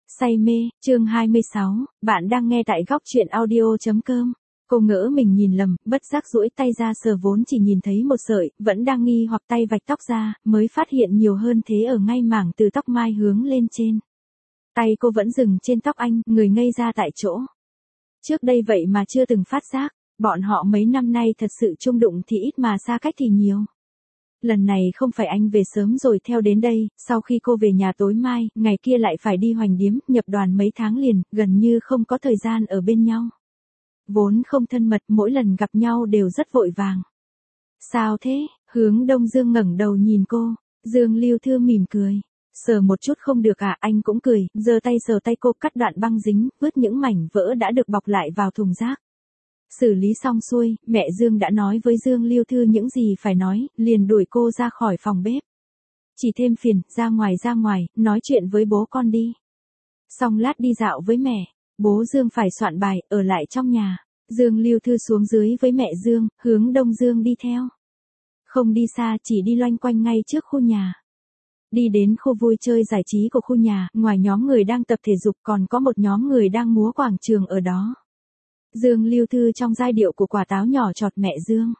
Say mê, chương 26, bạn đang nghe tại góc truyện audio.com. Cô ngỡ mình nhìn lầm, bất giác duỗi tay ra sờ vốn chỉ nhìn thấy một sợi, vẫn đang nghi hoặc tay vạch tóc ra, mới phát hiện nhiều hơn thế ở ngay mảng từ tóc mai hướng lên trên. Tay cô vẫn dừng trên tóc anh, người ngây ra tại chỗ. Trước đây vậy mà chưa từng phát giác, bọn họ mấy năm nay thật sự chung đụng thì ít mà xa cách thì nhiều. Lần này không phải anh về sớm rồi theo đến đây, sau khi cô về nhà tối mai, ngày kia lại phải đi hoành điếm, nhập đoàn mấy tháng liền, gần như không có thời gian ở bên nhau. Vốn không thân mật, mỗi lần gặp nhau đều rất vội vàng. Sao thế? Hướng Đông Dương ngẩng đầu nhìn cô, Dương Lưu Thư mỉm cười. Sờ một chút không được à, anh cũng cười, giơ tay sờ tay cô, cắt đoạn băng dính, vứt những mảnh vỡ đã được bọc lại vào thùng rác. Xử lý xong xuôi, mẹ Dương đã nói với Dương Lưu Thư những gì phải nói, liền đuổi cô ra khỏi phòng bếp. Chỉ thêm phiền, ra ngoài, nói chuyện với bố con đi. Xong lát đi dạo với mẹ, bố Dương phải soạn bài, ở lại trong nhà. Dương Lưu Thư xuống dưới với mẹ Dương, Hướng Đông Dương đi theo. Không đi xa, chỉ đi loanh quanh ngay trước khu nhà. Đi đến khu vui chơi giải trí của khu nhà, ngoài nhóm người đang tập thể dục còn có một nhóm người đang múa quảng trường ở đó. Dương Lưu Thư trong giai điệu của quả táo nhỏ chọt mẹ Dương.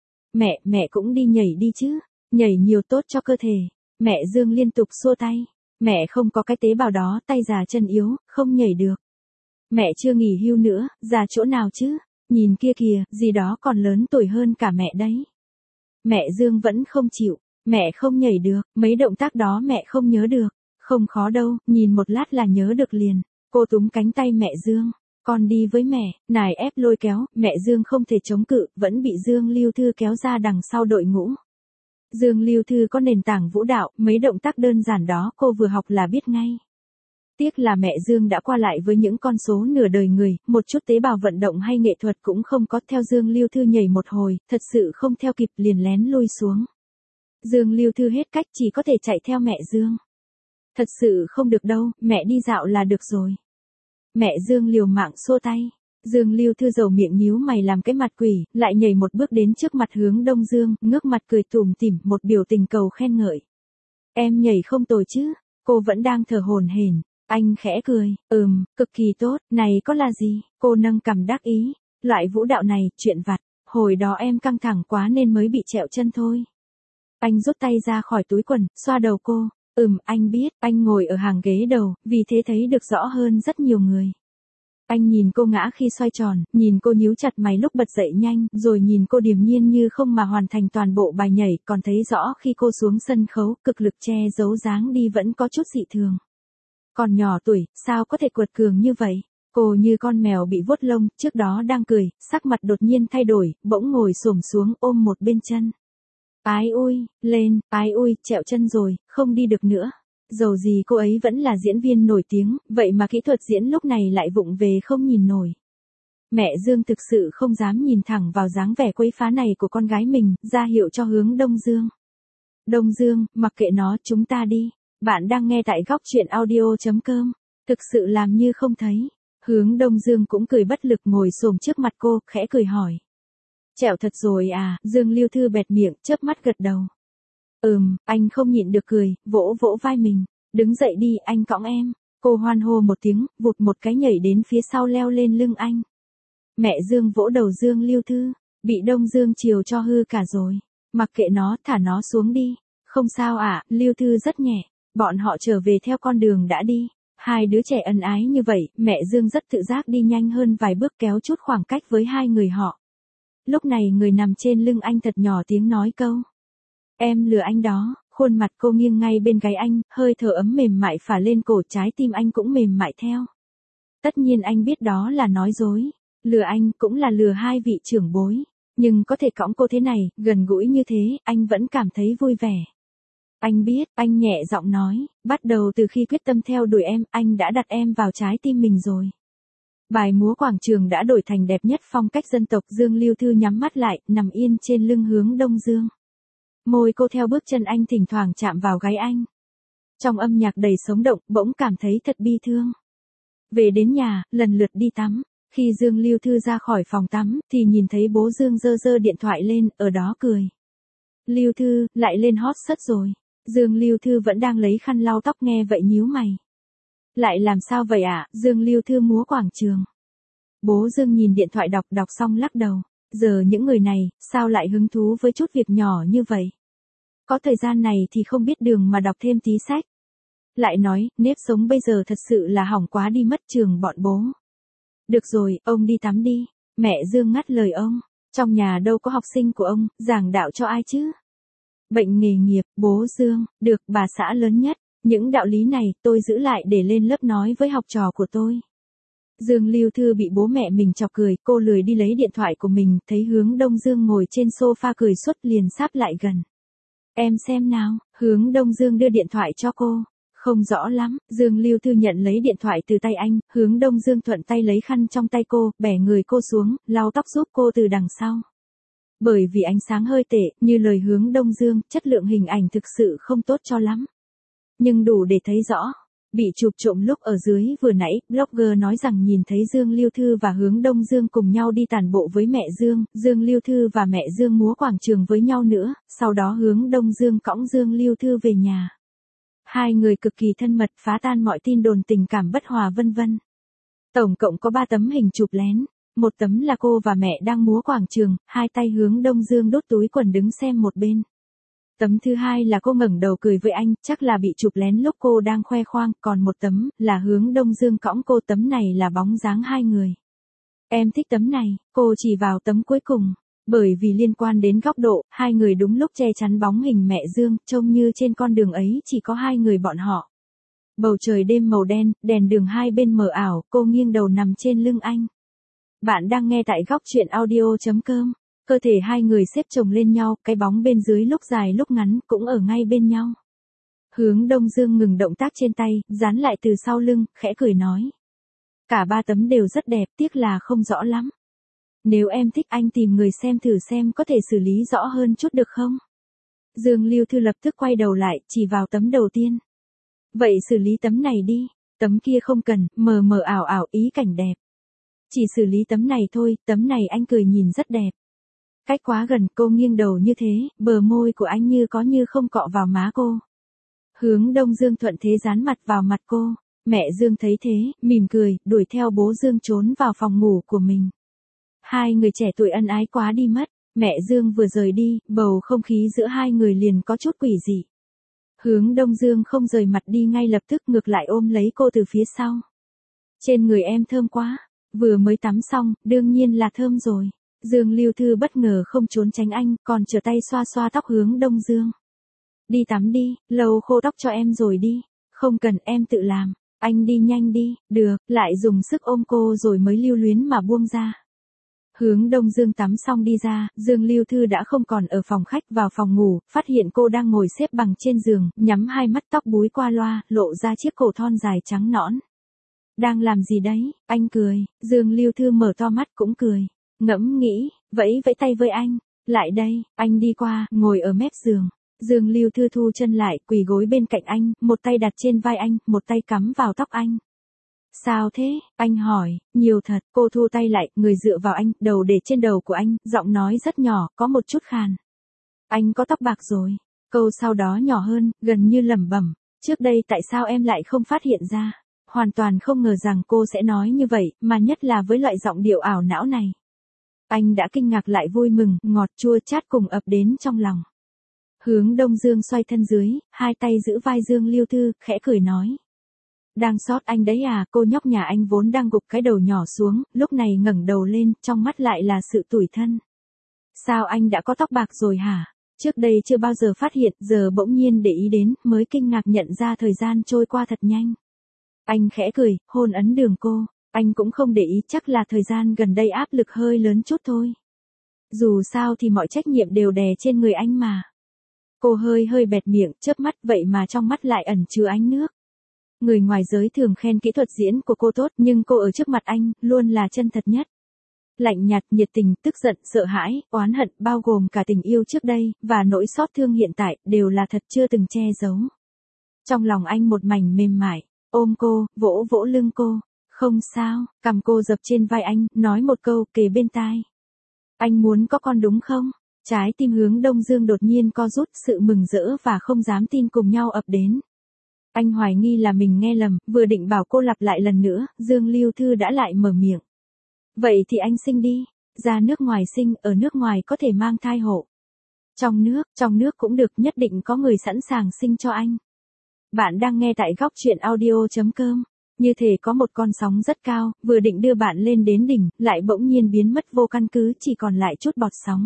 Mẹ cũng đi nhảy đi chứ, nhảy nhiều tốt cho cơ thể. Mẹ Dương liên tục xua tay. Mẹ không có cái tế bào đó, tay già chân yếu, không nhảy được. Mẹ chưa nghỉ hưu nữa, già chỗ nào chứ, nhìn kia kìa, gì đó còn lớn tuổi hơn cả mẹ đấy. Mẹ Dương vẫn không chịu, mẹ không nhảy được, mấy động tác đó mẹ không nhớ được. Không khó đâu, nhìn một lát là nhớ được liền. Cô túm cánh tay mẹ Dương. Con đi với mẹ, nài ép lôi kéo, mẹ Dương không thể chống cự, vẫn bị Dương Lưu Thư kéo ra đằng sau đội ngũ. Dương Lưu Thư có nền tảng vũ đạo, mấy động tác đơn giản đó cô vừa học là biết ngay. Tiếc là mẹ Dương đã qua lại với những con số nửa đời người, một chút tế bào vận động hay nghệ thuật cũng không có, theo Dương Lưu Thư nhảy một hồi, thật sự không theo kịp liền lén lui xuống. Dương Lưu Thư hết cách chỉ có thể chạy theo mẹ Dương. Thật sự không được đâu, mẹ đi dạo là được rồi. Mẹ Dương liều mạng xua tay. Dương Lưu Thư dầu miệng nhíu mày làm cái mặt quỷ, lại nhảy một bước đến trước mặt Hướng Đông Dương, ngước mặt cười tủm tỉm, một biểu tình cầu khen ngợi. Em nhảy không tồi chứ, cô vẫn đang thở hổn hển. Anh khẽ cười, cực kỳ tốt, này có là gì, cô nâng cằm đắc ý. Loại vũ đạo này, chuyện vặt, hồi đó em căng thẳng quá nên mới bị trẹo chân thôi. Anh rút tay ra khỏi túi quần, xoa đầu cô. Anh biết, anh ngồi ở hàng ghế đầu, vì thế thấy được rõ hơn rất nhiều người. Anh nhìn cô ngã khi xoay tròn, nhìn cô nhíu chặt mày lúc bật dậy nhanh, rồi nhìn cô điềm nhiên như không mà hoàn thành toàn bộ bài nhảy, còn thấy rõ khi cô xuống sân khấu, cực lực che giấu dáng đi vẫn có chút dị thường. Còn nhỏ tuổi, sao có thể cuột cường như vậy? Cô như con mèo bị vuốt lông, trước đó đang cười, sắc mặt đột nhiên thay đổi, bỗng ngồi xổm xuống ôm một bên chân. Ái ôi, lên, ái ôi, trẹo chân rồi, không đi được nữa. Dầu gì cô ấy vẫn là diễn viên nổi tiếng, vậy mà kỹ thuật diễn lúc này lại vụng về không nhìn nổi. Mẹ Dương thực sự không dám nhìn thẳng vào dáng vẻ quấy phá này của con gái mình, ra hiệu cho Hướng Đông Dương. Đông Dương, mặc kệ nó, chúng ta đi. Bạn đang nghe tại góc truyện audio.com. Thực sự làm như không thấy. Hướng Đông Dương cũng cười bất lực ngồi xổm trước mặt cô, khẽ cười hỏi. Trẹo thật rồi à, Dương Lưu Thư bẹt miệng, chớp mắt gật đầu. Anh không nhịn được cười, vỗ vỗ vai mình. Đứng dậy đi, anh cõng em. Cô hoan hô một tiếng, vụt một cái nhảy đến phía sau leo lên lưng anh. Mẹ Dương vỗ đầu Dương Lưu Thư, bị Đông Dương chiều cho hư cả rồi. Mặc kệ nó, thả nó xuống đi. Không sao ạ, Lưu Thư rất nhẹ. Bọn họ trở về theo con đường đã đi. Hai đứa trẻ ân ái như vậy, mẹ Dương rất tự giác đi nhanh hơn vài bước kéo chút khoảng cách với hai người họ. Lúc này người nằm trên lưng anh thật nhỏ tiếng nói câu. Em lừa anh đó, khuôn mặt cô nghiêng ngay bên gáy anh, hơi thở ấm mềm mại phả lên cổ, trái tim anh cũng mềm mại theo. Tất nhiên anh biết đó là nói dối. Lừa anh cũng là lừa hai vị trưởng bối. Nhưng có thể cõng cô thế này, gần gũi như thế, anh vẫn cảm thấy vui vẻ. Anh biết, anh nhẹ giọng nói, bắt đầu từ khi quyết tâm theo đuổi em, anh đã đặt em vào trái tim mình rồi. Bài múa quảng trường đã đổi thành đẹp nhất phong cách dân tộc. Dương Lưu Thư nhắm mắt lại, nằm yên trên lưng Hướng Đông Dương. Môi cô theo bước chân anh thỉnh thoảng chạm vào gáy anh. Trong âm nhạc đầy sống động, bỗng cảm thấy thật bi thương. Về đến nhà, lần lượt đi tắm. Khi Dương Lưu Thư ra khỏi phòng tắm, thì nhìn thấy bố Dương giơ điện thoại lên, ở đó cười. Lưu Thư, lại lên hot search rồi. Dương Lưu Thư vẫn đang lấy khăn lau tóc nghe vậy nhíu mày. Lại làm sao vậy ạ? Dương Lưu Thư múa quảng trường. Bố Dương nhìn điện thoại đọc xong lắc đầu. Giờ những người này, sao lại hứng thú với chút việc nhỏ như vậy? Có thời gian này thì không biết đường mà đọc thêm tí sách. Lại nói, nếp sống bây giờ thật sự là hỏng quá đi mất trường bọn bố. Được rồi, ông đi tắm đi. Mẹ Dương ngắt lời ông. Trong nhà đâu có học sinh của ông, giảng đạo cho ai chứ? Bệnh nghề nghiệp, bố Dương, được bà xã lớn nhất. Những đạo lý này tôi giữ lại để lên lớp nói với học trò của tôi. Dương Lưu Thư bị bố mẹ mình chọc cười, cô lười đi lấy điện thoại của mình, thấy Hướng Đông Dương ngồi trên sofa cười suốt liền sáp lại gần. Em xem nào, Hướng Đông Dương đưa điện thoại cho cô. Không rõ lắm, Dương Lưu Thư nhận lấy điện thoại từ tay anh, Hướng Đông Dương thuận tay lấy khăn trong tay cô, bẻ người cô xuống, lau tóc giúp cô từ đằng sau. Bởi vì ánh sáng hơi tệ, như lời Hướng Đông Dương, chất lượng hình ảnh thực sự không tốt cho lắm. Nhưng đủ để thấy rõ. Bị chụp trộm lúc ở dưới vừa nãy, blogger nói rằng nhìn thấy Dương Lưu Thư và Hướng Đông Dương cùng nhau đi tản bộ với mẹ Dương, Dương Lưu Thư và mẹ Dương múa quảng trường với nhau nữa, sau đó Hướng Đông Dương cõng Dương Lưu Thư về nhà. Hai người cực kỳ thân mật, phá tan mọi tin đồn tình cảm bất hòa vân vân. Tổng cộng có 3 tấm hình chụp lén. Một tấm là cô và mẹ đang múa quảng trường, hai tay Hướng Đông Dương đút túi quần đứng xem một bên. Tấm thứ hai là cô ngẩng đầu cười với anh, chắc là bị chụp lén lúc cô đang khoe khoang, còn một tấm là Hướng Đông Dương cõng cô, tấm này là bóng dáng hai người. Em thích tấm này, cô chỉ vào tấm cuối cùng. Bởi vì liên quan đến góc độ, hai người đúng lúc che chắn bóng hình mẹ Dương, trông như trên con đường ấy chỉ có hai người bọn họ. Bầu trời đêm màu đen, đèn đường hai bên mờ ảo, cô nghiêng đầu nằm trên lưng anh. Bạn đang nghe tại góc truyện audio.com. Cơ thể hai người xếp chồng lên nhau, cái bóng bên dưới lúc dài lúc ngắn cũng ở ngay bên nhau. Hướng Đông Dương ngừng động tác trên tay, dán lại từ sau lưng, khẽ cười nói. Cả 3 tấm đều rất đẹp, tiếc là không rõ lắm. Nếu em thích anh tìm người xem thử xem có thể xử lý rõ hơn chút được không? Dương Lưu Thư lập tức quay đầu lại, chỉ vào tấm đầu tiên. Vậy xử lý tấm này đi, tấm kia không cần, mờ mờ ảo ảo ý cảnh đẹp. Chỉ xử lý tấm này thôi, tấm này anh cười nhìn rất đẹp. Cách quá gần, cô nghiêng đầu như thế, bờ môi của anh như có như không cọ vào má cô. Hướng Đông Dương thuận thế dán mặt vào mặt cô. Mẹ Dương thấy thế, mỉm cười, đuổi theo bố Dương trốn vào phòng ngủ của mình. Hai người trẻ tuổi ân ái quá đi mất. Mẹ Dương vừa rời đi, bầu không khí giữa hai người liền có chút quỷ dị. Hướng Đông Dương không rời mặt đi ngay lập tức, ngược lại ôm lấy cô từ phía sau. Trên người em thơm quá. Vừa mới tắm xong, đương nhiên là thơm rồi. Dương Lưu Thư bất ngờ không trốn tránh anh, còn trở tay xoa xoa tóc Hướng Đông Dương. Đi tắm đi, lau khô tóc cho em rồi đi. Không cần, em tự làm. Anh đi nhanh đi, được, lại dùng sức ôm cô rồi mới lưu luyến mà buông ra. Hướng Đông Dương tắm xong đi ra, Dương Lưu Thư đã không còn ở phòng khách, vào phòng ngủ, phát hiện cô đang ngồi xếp bằng trên giường, nhắm hai mắt, tóc búi qua loa, lộ ra chiếc cổ thon dài trắng nõn. Đang làm gì đấy? Anh cười. Dương Lưu Thư mở to mắt cũng cười. Ngẫm nghĩ, vẫy tay với anh. Lại đây, anh đi qua, ngồi ở mép giường. Dương Lưu Thư thu chân lại, quỳ gối bên cạnh anh, một tay đặt trên vai anh, một tay cắm vào tóc anh. Sao thế? Anh hỏi. Nhiều thật. Cô thu tay lại, người dựa vào anh, đầu để trên đầu của anh, giọng nói rất nhỏ, có một chút khàn. Anh có tóc bạc rồi. Câu sau đó nhỏ hơn, gần như lẩm bẩm. Trước đây tại sao em lại không phát hiện ra? Hoàn toàn không ngờ rằng cô sẽ nói như vậy, mà nhất là với loại giọng điệu ảo não này. Anh đã kinh ngạc lại vui mừng, ngọt chua chát cùng ập đến trong lòng. Hướng Đông Dương xoay thân dưới, hai tay giữ vai Dương Lưu Thư, khẽ cười nói. Đang sót anh đấy à? Cô nhóc nhà anh vốn đang gục cái đầu nhỏ xuống, lúc này ngẩng đầu lên, trong mắt lại là sự tủi thân. Sao anh đã có tóc bạc rồi hả? Trước đây chưa bao giờ phát hiện, giờ bỗng nhiên để ý đến, mới kinh ngạc nhận ra thời gian trôi qua thật nhanh. Anh khẽ cười, hôn ấn đường cô. Anh cũng không để ý, chắc là thời gian gần đây áp lực hơi lớn chút thôi. Dù sao thì mọi trách nhiệm đều đè trên người anh mà. Cô hơi bẹt miệng, chớp mắt, vậy mà trong mắt lại ẩn chứa ánh nước. Người ngoài giới thường khen kỹ thuật diễn của cô tốt, nhưng cô ở trước mặt anh, luôn là chân thật nhất. Lạnh nhạt, nhiệt tình, tức giận, sợ hãi, oán hận, bao gồm cả tình yêu trước đây, và nỗi xót thương hiện tại, đều là thật chưa từng che giấu. Trong lòng anh một mảnh mềm mại, ôm cô, vỗ vỗ lưng cô. Không sao, cầm cô dập trên vai anh, nói một câu, kề bên tai. Anh muốn có con đúng không? Trái tim Hướng Đông Dương đột nhiên co rút, sự mừng rỡ và không dám tin cùng nhau ập đến. Anh hoài nghi là mình nghe lầm, vừa định bảo cô lặp lại lần nữa, Dương Lưu Thư đã lại mở miệng. Vậy thì anh sinh đi, ra nước ngoài sinh, ở nước ngoài có thể mang thai hộ. Trong nước cũng được, nhất định có người sẵn sàng sinh cho anh. Bạn đang nghe tại góc chuyện audio.com. Như thể có một con sóng rất cao, vừa định đưa bạn lên đến đỉnh, lại bỗng nhiên biến mất vô căn cứ, chỉ còn lại chút bọt sóng.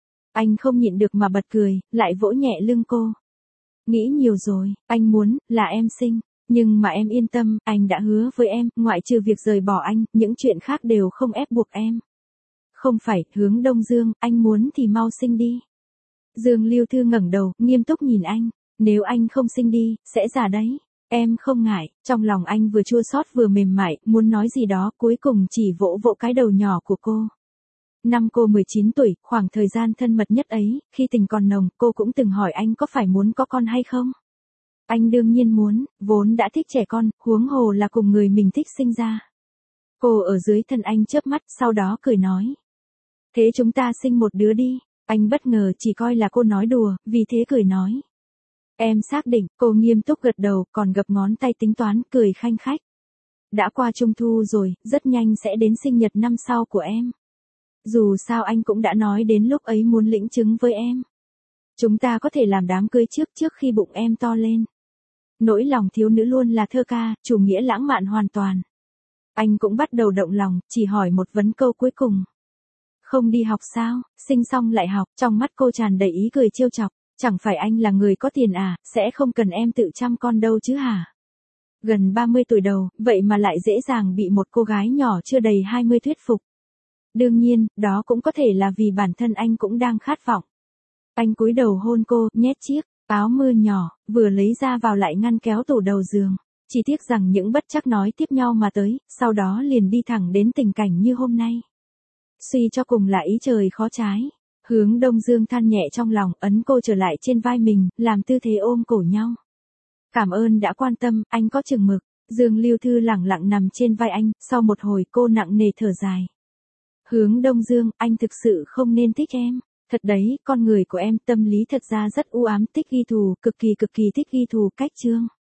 Anh không nhịn được mà bật cười, lại vỗ nhẹ lưng cô. Nghĩ nhiều rồi, anh muốn là em sinh. Nhưng mà em yên tâm, anh đã hứa với em, ngoại trừ việc rời bỏ anh, những chuyện khác đều không ép buộc em. Không phải, Hướng Đông Dương, anh muốn thì mau sinh đi. Dương Lưu Thư ngẩng đầu, nghiêm túc nhìn anh. Nếu anh không sinh đi, sẽ già đấy. Em không ngại. Trong lòng anh vừa chua xót vừa mềm mại, muốn nói gì đó, cuối cùng chỉ vỗ vỗ cái đầu nhỏ của cô. Năm cô 19 tuổi, khoảng thời gian thân mật nhất ấy, khi tình còn nồng, cô cũng từng hỏi anh có phải muốn có con hay không? Anh đương nhiên muốn, vốn đã thích trẻ con, huống hồ là cùng người mình thích sinh ra. Cô ở dưới thân anh chớp mắt, sau đó cười nói. Thế chúng ta sinh một đứa đi. Anh bất ngờ chỉ coi là cô nói đùa, vì thế cười nói. Em xác định, cô nghiêm túc gật đầu, còn gập ngón tay tính toán, cười khanh khách. Đã qua Trung thu rồi, rất nhanh sẽ đến sinh nhật năm sau của em. Dù sao anh cũng đã nói đến lúc ấy muốn lĩnh chứng với em. Chúng ta có thể làm đám cưới trước khi bụng em to lên. Nỗi lòng thiếu nữ luôn là thơ ca, chủ nghĩa lãng mạn hoàn toàn. Anh cũng bắt đầu động lòng, chỉ hỏi một vấn câu cuối cùng. Không đi học sao, sinh xong lại học, trong mắt cô tràn đầy ý cười trêu chọc. Chẳng phải anh là người có tiền à, sẽ không cần em tự chăm con đâu chứ hả? Gần 30 tuổi đầu, vậy mà lại dễ dàng bị một cô gái nhỏ chưa đầy 20 thuyết phục. Đương nhiên, đó cũng có thể là vì bản thân anh cũng đang khát vọng. Anh cúi đầu hôn cô, nhét chiếc áo mưa nhỏ, vừa lấy ra vào lại ngăn kéo tủ đầu giường. Chỉ tiếc rằng những bất trắc nói tiếp nhau mà tới, sau đó liền đi thẳng đến tình cảnh như hôm nay. Suy cho cùng là ý trời khó trái. Hướng Đông Dương than nhẹ trong lòng, ấn cô trở lại trên vai mình, làm tư thế ôm cổ nhau. Cảm ơn đã quan tâm, anh có chừng mực. Dương Lưu Thư lẳng lặng nằm trên vai anh, sau một hồi cô nặng nề thở dài. Hướng Đông Dương, anh thực sự không nên thích em. Thật đấy, con người của em tâm lý thật ra rất u ám, thích ghi thù, cực kỳ thích ghi thù cách chương.